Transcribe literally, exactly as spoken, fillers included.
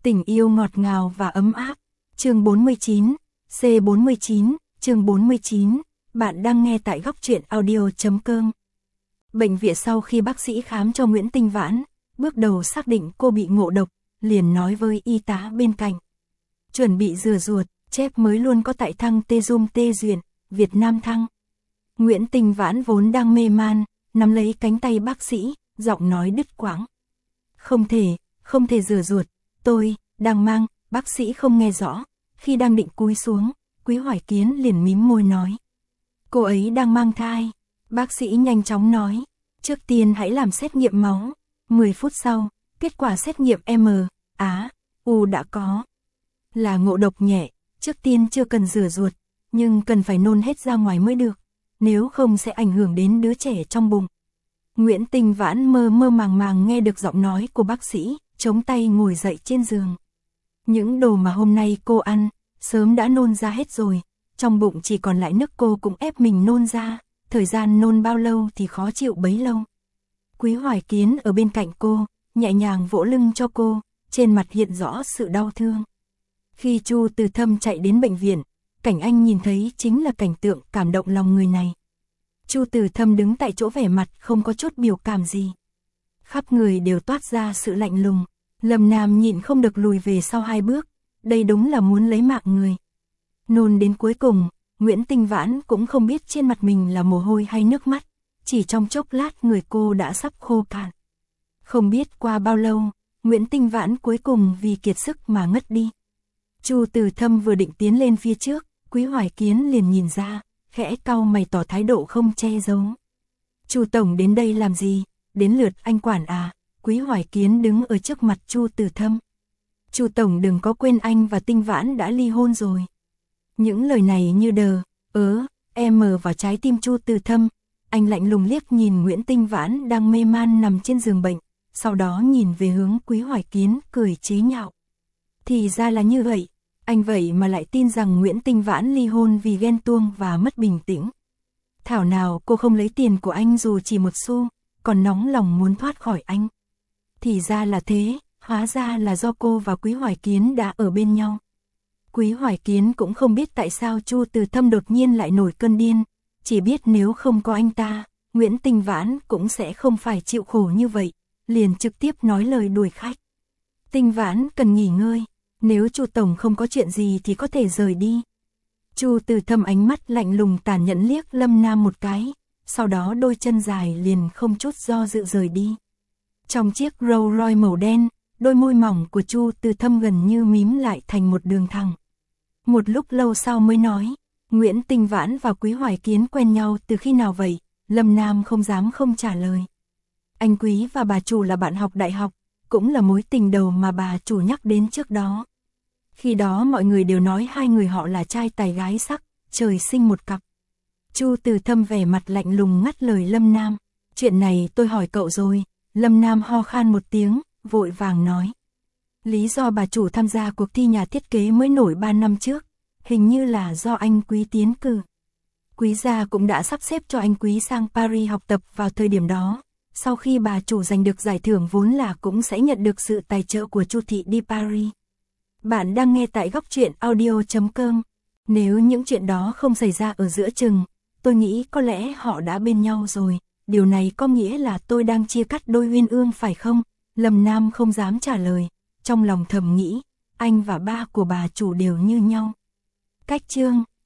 Tình yêu ngọt ngào và ấm áp. Chương bốn mươi chín, C bốn mươi chín, chương bốn mươi chín, bạn đang nghe tại góc truyện audio chấm com. Bệnh viện sau khi bác sĩ khám cho Nguyễn Tinh Vãn, bước đầu xác định cô bị ngộ độc, liền nói với y tá bên cạnh. Chuẩn bị rửa ruột, chép mới luôn có tại thăng tê zoom tê duyệt, Việt Nam thăng. Nguyễn Tinh Vãn vốn đang mê man, nắm lấy cánh tay bác sĩ, giọng nói đứt quãng. Không thể, không thể rửa ruột, tôi, đang mang, bác sĩ không nghe rõ, khi đang định cúi xuống, Quý Hoài Kiến liền mím môi nói. Cô ấy đang mang thai, bác sĩ nhanh chóng nói, trước tiên hãy làm xét nghiệm máu, mười phút sau, kết quả xét nghiệm M, Á, U đã có. Là ngộ độc nhẹ, trước tiên chưa cần rửa ruột, nhưng cần phải nôn hết ra ngoài mới được, nếu không sẽ ảnh hưởng đến đứa trẻ trong bụng. Nguyễn Tinh Vãn mơ mơ màng màng nghe được giọng nói của bác sĩ, chống tay ngồi dậy trên giường. Những đồ mà hôm nay cô ăn, sớm đã nôn ra hết rồi, trong bụng chỉ còn lại nước cô cũng ép mình nôn ra, thời gian nôn bao lâu thì khó chịu bấy lâu. Quý Hoài Kiến ở bên cạnh cô, nhẹ nhàng vỗ lưng cho cô, trên mặt hiện rõ sự đau thương. Khi Chu Từ Thâm chạy đến bệnh viện, cảnh anh nhìn thấy chính là cảnh tượng cảm động lòng người này. Chu Từ Thâm đứng tại chỗ vẻ mặt không có chút biểu cảm gì. Khắp người đều toát ra sự lạnh lùng. Lâm Nam nhịn không được lùi về sau hai bước, đây đúng là muốn lấy mạng người. Nôn đến cuối cùng, Nguyễn Tinh Vãn cũng không biết trên mặt mình là mồ hôi hay nước mắt, chỉ trong chốc lát người cô đã sắp khô cạn. Không biết qua bao lâu, Nguyễn Tinh Vãn cuối cùng vì kiệt sức mà ngất đi. Chu Từ Thâm vừa định tiến lên phía trước, Quý Hoài Kiến liền nhìn ra, khẽ cau mày tỏ thái độ không che giấu. Chu tổng đến đây làm gì? Đến lượt anh quản à? Quý Hoài Kiến đứng ở trước mặt Chu Từ Thâm. Chu tổng đừng có quên anh và Tinh Vãn đã ly hôn rồi. Những lời này như đờ, ớ, em mờ vào trái tim Chu Từ Thâm. Anh lạnh lùng liếc nhìn Nguyễn Tinh Vãn đang mê man nằm trên giường bệnh, sau đó nhìn về hướng Quý Hoài Kiến cười chế nhạo. Thì ra là như vậy, anh vậy mà lại tin rằng Nguyễn Tinh Vãn ly hôn vì ghen tuông và mất bình tĩnh. Thảo nào cô không lấy tiền của anh dù chỉ một xu, còn nóng lòng muốn thoát khỏi anh. Thì ra là thế, hóa ra là do cô và Quý Hoài Kiến đã ở bên nhau. Quý Hoài Kiến cũng không biết tại sao Chu Từ Thâm đột nhiên lại nổi cơn điên, chỉ biết nếu không có anh ta, Nguyễn Tinh Vãn cũng sẽ không phải chịu khổ như vậy, liền trực tiếp nói lời đuổi khách. Tinh Vãn cần nghỉ ngơi, nếu Chu tổng không có chuyện gì thì có thể rời đi. Chu Từ Thâm ánh mắt lạnh lùng tàn nhẫn liếc Lâm Nam một cái, sau đó đôi chân dài liền không chút do dự rời đi. Trong chiếc Rolls Royce màu đen, đôi môi mỏng của Chu Từ Thâm gần như mím lại thành một đường thẳng. Một lúc lâu sau mới nói, Nguyễn Tinh Vãn và Quý Hoài Kiến quen nhau từ khi nào vậy? Lâm Nam không dám không trả lời. Anh Quý và bà chủ là bạn học đại học, cũng là mối tình đầu mà bà chủ nhắc đến trước đó. Khi đó mọi người đều nói hai người họ là trai tài gái sắc, trời sinh một cặp. Chu Từ Thâm vẻ mặt lạnh lùng ngắt lời Lâm Nam. Chuyện này tôi hỏi cậu rồi. Lâm Nam ho khan một tiếng, vội vàng nói. Lý do bà chủ tham gia cuộc thi nhà thiết kế mới nổi ba năm trước, hình như là do anh Quý tiến cử. Quý gia cũng đã sắp xếp cho anh Quý sang Paris học tập vào thời điểm đó. Sau khi bà chủ giành được giải thưởng vốn là cũng sẽ nhận được sự tài trợ của Chu thị đi Paris. Bạn đang nghe tại góc truyện audio chấm com. Nếu những chuyện đó không xảy ra ở giữa chừng, tôi nghĩ có lẽ họ đã bên nhau rồi. Điều này có nghĩa là tôi đang chia cắt đôi uyên ương phải không? Lâm Nam không dám trả lời, trong lòng thầm nghĩ, anh và ba của bà chủ đều như nhau. Cách chương